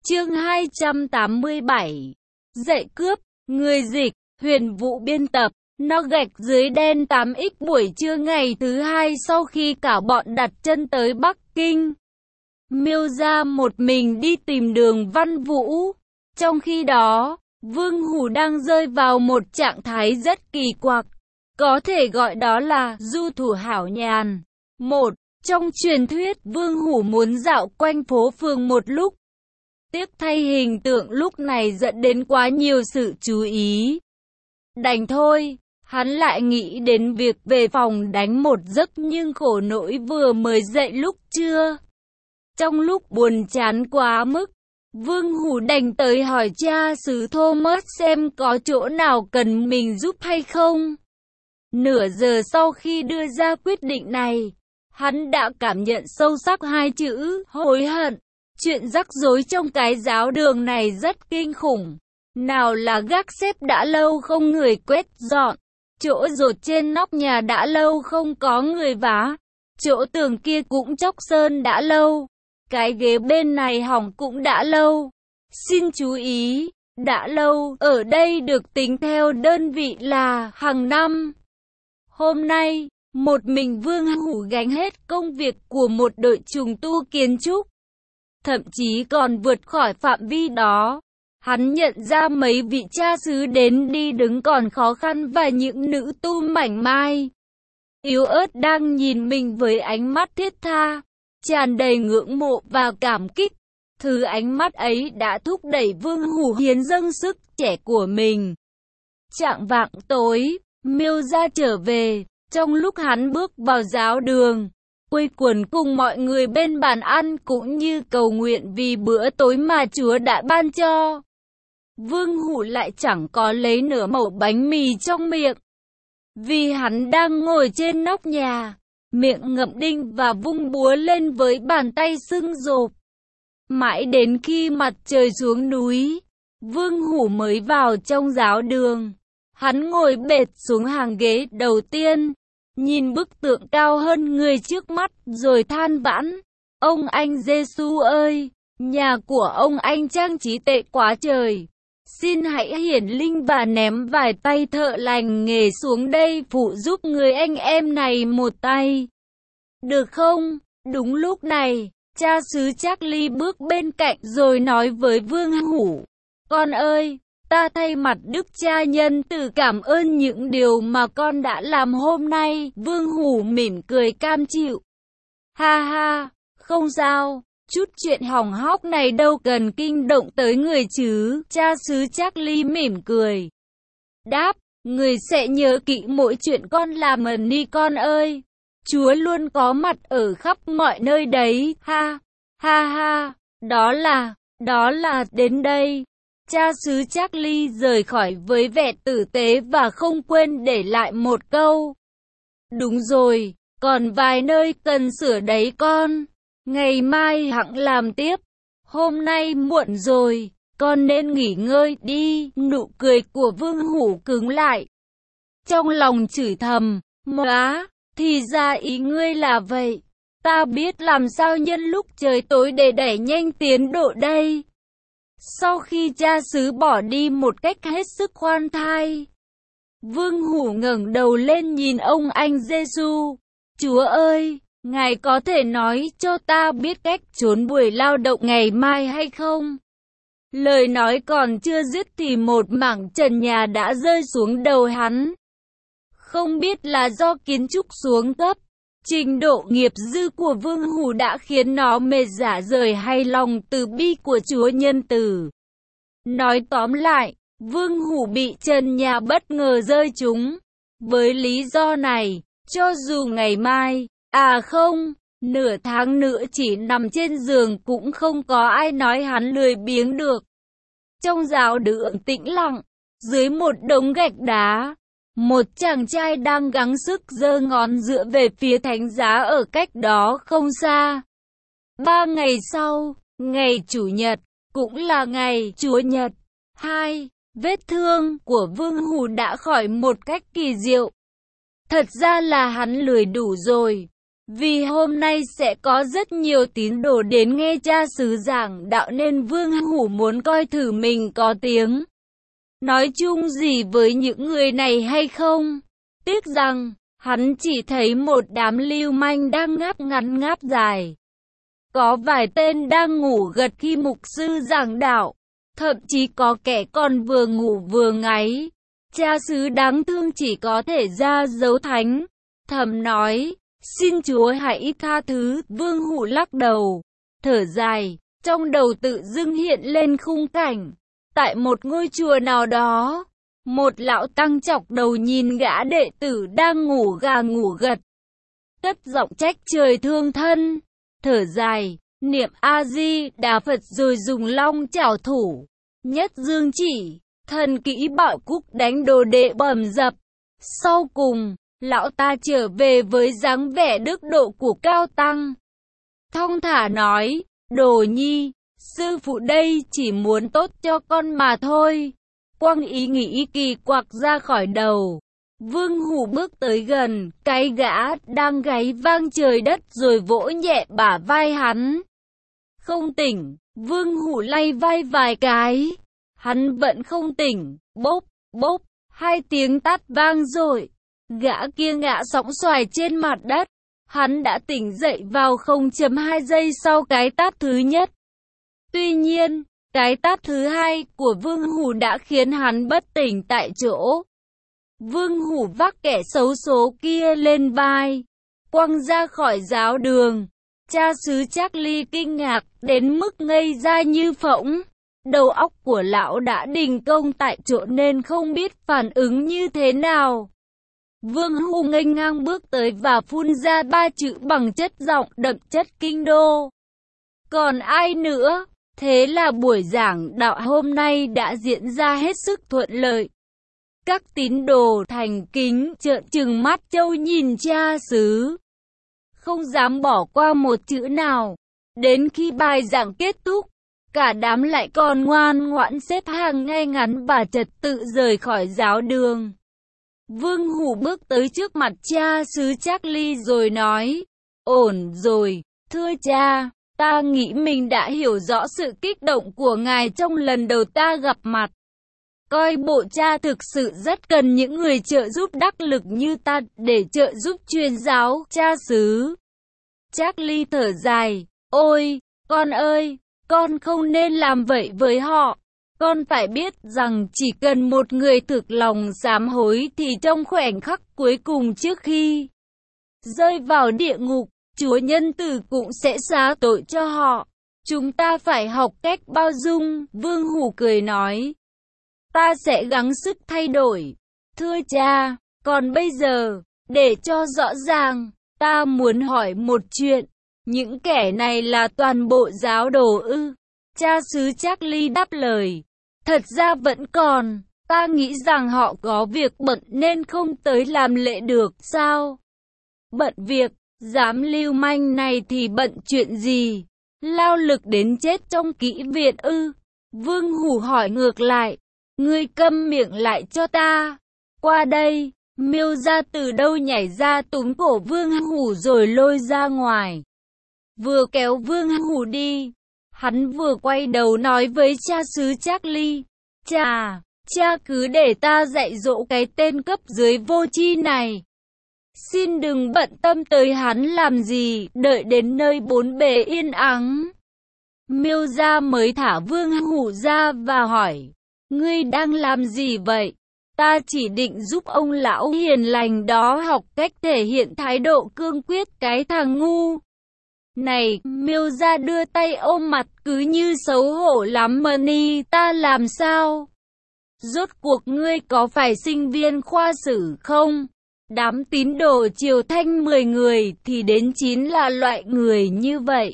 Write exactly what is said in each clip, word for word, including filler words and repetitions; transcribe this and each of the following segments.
Chương hai trăm tám mươi bảy. Dạy cướp, người dịch, Huyền Vũ biên tập, nó gạch dưới đen tám x buổi trưa ngày thứ hai sau khi cả bọn đặt chân tới Bắc Kinh. Miêu gia một mình đi tìm Đường Văn Vũ. Trong khi đó, Vương Hủ đang rơi vào một trạng thái rất kỳ quặc. Có thể gọi đó là du thủ hảo nhàn. Một, trong truyền thuyết Vương Hủ muốn dạo quanh phố phường một lúc. Tiếc thay hình tượng lúc này dẫn đến quá nhiều sự chú ý. Đành thôi, hắn lại nghĩ đến việc về phòng đánh một giấc nhưng khổ nỗi vừa mới dậy lúc trưa. Trong lúc buồn chán quá mức, Vương Hủ đành tới hỏi cha xứ Thomas xem có chỗ nào cần mình giúp hay không. Nửa giờ sau khi đưa ra quyết định này, hắn đã cảm nhận sâu sắc hai chữ hối hận. Chuyện rắc rối trong cái giáo đường này rất kinh khủng. Nào là gác xếp đã lâu không người quét dọn, chỗ dột trên nóc nhà đã lâu không có người vá, chỗ tường kia cũng chóc sơn đã lâu, cái ghế bên này hỏng cũng đã lâu. Xin chú ý, đã lâu ở đây được tính theo đơn vị là hàng năm. Hôm nay, một mình Vương Hủ gánh hết công việc của một đội trùng tu kiến trúc. Thậm chí còn vượt khỏi phạm vi đó. Hắn nhận ra mấy vị cha xứ đến đi đứng còn khó khăn và những nữ tu mảnh mai, yếu ớt đang nhìn mình với ánh mắt thiết tha, tràn đầy ngưỡng mộ và cảm kích. Thứ ánh mắt ấy đã thúc đẩy Vương Hủ hiến dâng sức trẻ của mình. Chạng vạng tối, Miêu gia trở về. Trong lúc hắn bước vào giáo đường, quây quần cùng mọi người bên bàn ăn cũng như cầu nguyện vì bữa tối mà Chúa đã ban cho, Vương Hủ lại chẳng có lấy nửa mẩu bánh mì trong miệng. Vì hắn đang ngồi trên nóc nhà, miệng ngậm đinh và vung búa lên với bàn tay sưng rộp. Mãi đến khi mặt trời xuống núi, Vương Hủ mới vào trong giáo đường. Hắn ngồi bệt xuống hàng ghế đầu tiên, nhìn bức tượng cao hơn người trước mắt rồi than vãn. Ông anh Giêsu ơi, nhà của ông anh trang trí tệ quá trời. Xin hãy hiển linh và ném vài tay thợ lành nghề xuống đây phụ giúp người anh em này một tay. Được không? Đúng lúc này, cha xứ Charlie bước bên cạnh rồi nói với Vương Hủ. Con ơi, ta thay mặt Đức Cha nhân từ cảm ơn những điều mà con đã làm hôm nay. Vương Hủ mỉm cười cam chịu. Ha ha, không sao, chút chuyện hỏng hóc này đâu cần kinh động tới người chứ. Cha xứ Charlie mỉm cười. Đáp, người sẽ nhớ kỹ mỗi chuyện con làm ẩn đi con ơi. Chúa luôn có mặt ở khắp mọi nơi đấy. Ha, ha ha, đó là, đó là đến đây. Cha xứ Charlie rời khỏi với vẻ tử tế và không quên để lại một câu. Đúng rồi, còn vài nơi cần sửa đấy con. Ngày mai hẵng làm tiếp. Hôm nay muộn rồi, con nên nghỉ ngơi đi. Nụ cười của Vương Hủ cứng lại. Trong lòng chửi thầm, móa, thì ra ý ngươi là vậy. Ta biết làm sao nhân lúc trời tối để đẩy nhanh tiến độ đây. Sau khi cha xứ bỏ đi một cách hết sức khoan thai, Vương Hủ ngẩng đầu lên nhìn ông anh Giêsu. Chúa ơi, Ngài có thể nói cho ta biết cách trốn buổi lao động ngày mai hay không? Lời nói còn chưa dứt thì một mảng trần nhà đã rơi xuống đầu hắn. Không biết là do kiến trúc xuống cấp, trình độ nghiệp dư của Vương Hủ đã khiến nó mệt rã rời hay lòng từ bi của Chúa nhân từ. Nói tóm lại, Vương Hủ bị trần nhà bất ngờ rơi trúng. Với lý do này, cho dù ngày mai, à không, nửa tháng nữa chỉ nằm trên giường cũng không có ai nói hắn lười biếng được. Trong giáo đường tĩnh lặng, dưới một đống gạch đá, một chàng trai đang gắng sức giơ ngón giữa về phía thánh giá ở cách đó không xa. Ba ngày sau, ngày Chủ nhật, cũng là ngày Chúa nhật. Hai, vết thương của Vương Hủ đã khỏi một cách kỳ diệu. Thật ra là hắn lười đủ rồi. Vì hôm nay sẽ có rất nhiều tín đồ đến nghe cha xứ giảng đạo nên Vương Hủ muốn coi thử mình có tiếng nói chung gì với những người này hay không. Tiếc rằng, hắn chỉ thấy một đám lưu manh đang ngáp ngắn ngáp dài. Có vài tên đang ngủ gật khi mục sư giảng đạo, thậm chí có kẻ còn vừa ngủ vừa ngáy. Cha xứ đáng thương chỉ có thể ra dấu thánh, thầm nói, xin Chúa hãy tha thứ. Vương Hủ lắc đầu, thở dài, trong đầu tự dưng hiện lên khung cảnh. Tại một ngôi chùa nào đó, một lão tăng chọc đầu nhìn gã đệ tử đang ngủ gà ngủ gật. Cất giọng trách trời thương thân, thở dài, niệm A-di-đà Phật rồi dùng long chảo thủ. Nhất dương chỉ, thần kỹ bạo cúc đánh đồ đệ bầm dập. Sau cùng, lão ta trở về với dáng vẻ đức độ của cao tăng. Thong thả nói, đồ nhi, sư phụ đây chỉ muốn tốt cho con mà thôi. Quăng ý nghĩ kỳ quặc ra khỏi đầu. Vương Hủ bước tới gần, cái gã đang gáy vang trời đất rồi vỗ nhẹ bả vai hắn. Không tỉnh, Vương Hủ lay vai vài cái. Hắn vẫn không tỉnh, bốp, bốp, hai tiếng tát vang rồi. Gã kia ngã sóng xoài trên mặt đất. Hắn đã tỉnh dậy vào không phẩy hai giây sau cái tát thứ nhất. Tuy nhiên, cái tát thứ hai của Vương Hủ đã khiến hắn bất tỉnh tại chỗ. Vương Hủ vác kẻ xấu số kia lên vai, quăng ra khỏi giáo đường. Cha xứ Charlie kinh ngạc đến mức ngây ra như phỗng. Đầu óc của lão đã đình công tại chỗ nên không biết phản ứng như thế nào. Vương Hủ nghênh ngang bước tới và phun ra ba chữ bằng chất giọng đậm chất kinh đô. Còn ai nữa? Thế là buổi giảng đạo hôm nay đã diễn ra hết sức thuận lợi. Các tín đồ thành kính trợn trừng mắt trâu nhìn cha xứ, không dám bỏ qua một chữ nào. Đến khi bài giảng kết thúc, cả đám lại còn ngoan ngoãn xếp hàng ngay ngắn và trật tự rời khỏi giáo đường. Vương Hủ bước tới trước mặt cha xứ Charlie rồi nói, ổn rồi, thưa cha, ta nghĩ mình đã hiểu rõ sự kích động của ngài trong lần đầu ta gặp mặt. Coi bộ cha thực sự rất cần những người trợ giúp đắc lực như ta để trợ giúp truyền giáo, cha xứ. Charlie thở dài, ôi, con ơi, con không nên làm vậy với họ. Con phải biết rằng chỉ cần một người thực lòng sám hối thì trong khoảnh khắc cuối cùng trước khi rơi vào địa ngục, Chúa nhân từ cũng sẽ xá tội cho họ. Chúng ta phải học cách bao dung. Vương Hủ cười nói, ta sẽ gắng sức thay đổi. Thưa cha, còn bây giờ, để cho rõ ràng, ta muốn hỏi một chuyện. Những kẻ này là toàn bộ giáo đồ ư? Cha xứ Charlie đáp lời, thật ra vẫn còn. Ta nghĩ rằng họ có việc bận nên không tới làm lễ được. Sao? Bận việc? Dám lưu manh này thì bận chuyện gì? Lao lực đến chết trong kỹ viện ư? Vương Hủ hỏi ngược lại, ngươi câm miệng lại cho ta. Qua đây. Miêu ra từ đâu nhảy ra túm cổ Vương Hủ rồi lôi ra ngoài. Vừa kéo Vương Hủ đi, hắn vừa quay đầu nói với cha xứ Charlie, cha, cha cứ để ta dạy dỗ cái tên cấp dưới vô tri này. Xin đừng bận tâm tới hắn làm gì, đợi đến nơi bốn bề yên ắng. Miêu gia mới thả Vương Hủ ra và hỏi, ngươi đang làm gì vậy? Ta chỉ định giúp ông lão hiền lành đó học cách thể hiện thái độ cương quyết. Cái thằng ngu này. Miêu gia đưa tay ôm mặt cứ như xấu hổ lắm. Money, ta làm sao? Rốt cuộc ngươi có phải sinh viên khoa sử không? Đám tín đồ Triều Thanh mười người thì đến chín là loại người như vậy.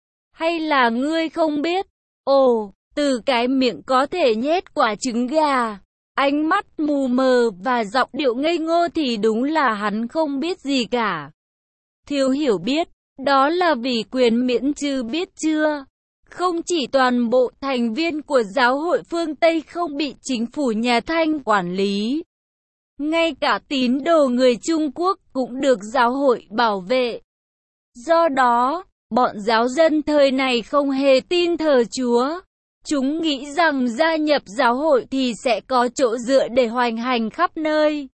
Hay là ngươi không biết? Ồ, từ cái miệng có thể nhét quả trứng gà, ánh mắt mù mờ và giọng điệu ngây ngô thì đúng là hắn không biết gì cả. Thiếu hiểu biết, đó là vì quyền miễn trừ biết chưa? Không chỉ toàn bộ thành viên của giáo hội phương Tây không bị chính phủ nhà Thanh quản lý, ngay cả tín đồ người Trung Quốc cũng được giáo hội bảo vệ. Do đó, bọn giáo dân thời này không hề tin thờ Chúa. Chúng nghĩ rằng gia nhập giáo hội thì sẽ có chỗ dựa để hoành hành khắp nơi.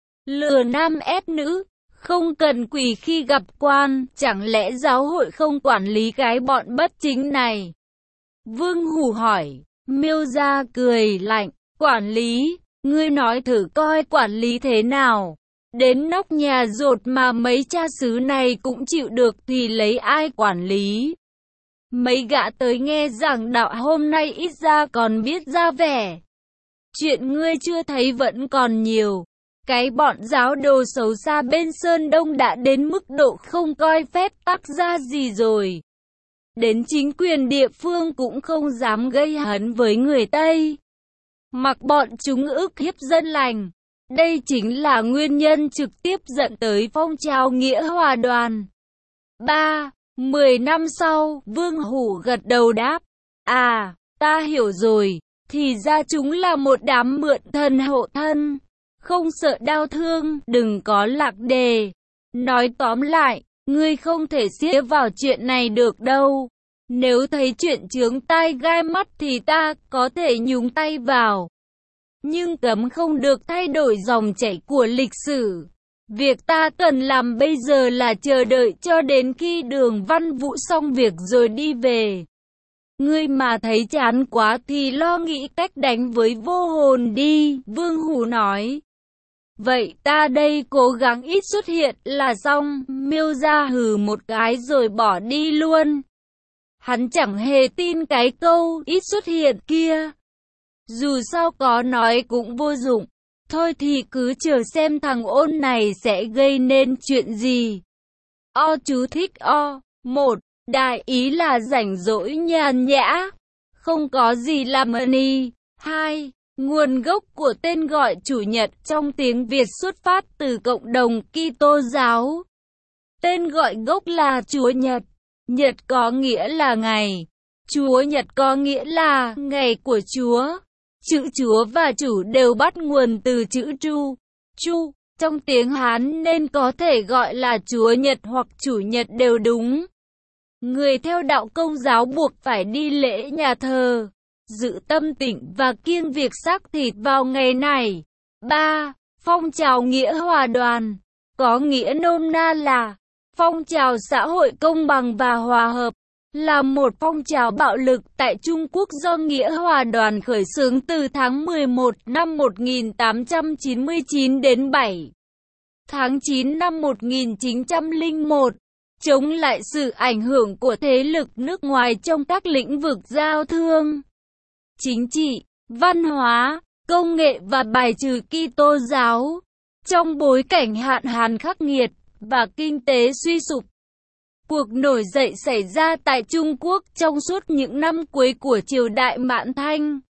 Lừa nam ép nữ, không cần quỳ khi gặp quan, chẳng lẽ giáo hội không quản lý cái bọn bất chính này? Vương Hủ hỏi, Miêu Gia cười lạnh, quản lý, ngươi nói thử coi quản lý thế nào? Đến nóc nhà dột mà mấy cha xứ này cũng chịu được thì lấy ai quản lý? Mấy gã tới nghe giảng đạo hôm nay ít ra còn biết ra vẻ. Chuyện ngươi chưa thấy vẫn còn nhiều. Cái bọn giáo đồ xấu xa bên Sơn Đông đã đến mức độ không coi phép tắc ra gì rồi. Đến chính quyền địa phương cũng không dám gây hấn với người Tây. Mặc bọn chúng ức hiếp dân lành. Đây chính là nguyên nhân trực tiếp dẫn tới phong trào nghĩa hòa đoàn. ba. Mười năm sau, Vương Hủ gật đầu đáp. À, ta hiểu rồi, thì ra chúng là một đám mượn thân hộ thân. Không sợ đau thương, đừng có lạc đề. Nói tóm lại, ngươi không thể xiết vào chuyện này được đâu. Nếu thấy chuyện chướng tai gai mắt thì ta có thể nhúng tay vào. Nhưng cấm không được thay đổi dòng chảy của lịch sử. Việc ta cần làm bây giờ là chờ đợi cho đến khi Đường Văn Vũ xong việc rồi đi về. Ngươi mà thấy chán quá thì lo nghĩ cách đánh với vô hồn đi, Vương Hủ nói. Vậy ta đây cố gắng ít xuất hiện là xong, Miêu Gia hừ một cái rồi bỏ đi luôn. Hắn chẳng hề tin cái câu ít xuất hiện kia. Dù sao có nói cũng vô dụng. Thôi thì cứ chờ xem thằng Ôn này sẽ gây nên chuyện gì. O chú thích O. một. Đại ý là rảnh rỗi nhàn nhã. Không có gì làm ơn y. hai. Nguồn gốc của tên gọi Chủ nhật trong tiếng Việt xuất phát từ cộng đồng Kitô giáo. Tên gọi gốc là Chúa Nhật. Nhật có nghĩa là ngày. Chúa Nhật có nghĩa là ngày của Chúa. Chữ Chúa và Chủ đều bắt nguồn từ chữ Chu. Chu, trong tiếng Hán nên có thể gọi là Chúa Nhật hoặc Chủ Nhật đều đúng. Người theo đạo Công giáo buộc phải đi lễ nhà thờ, giữ tâm tịnh và kiêng việc xác thịt vào ngày này. ba. Phong trào nghĩa hòa đoàn, có nghĩa nôm na là phong trào xã hội công bằng và hòa hợp, là một phong trào bạo lực tại Trung Quốc do nghĩa hòa đoàn khởi xướng từ tháng mười một năm một nghìn tám trăm chín mươi chín đến bảy tháng chín năm một nghìn chín trăm lẻ một, chống lại sự ảnh hưởng của thế lực nước ngoài trong các lĩnh vực giao thương, chính trị, văn hóa, công nghệ và bài trừ Kitô giáo. Trong bối cảnh hạn hán khắc nghiệt và kinh tế suy sụp, cuộc nổi dậy xảy ra tại Trung Quốc trong suốt những năm cuối của triều đại Mãn Thanh.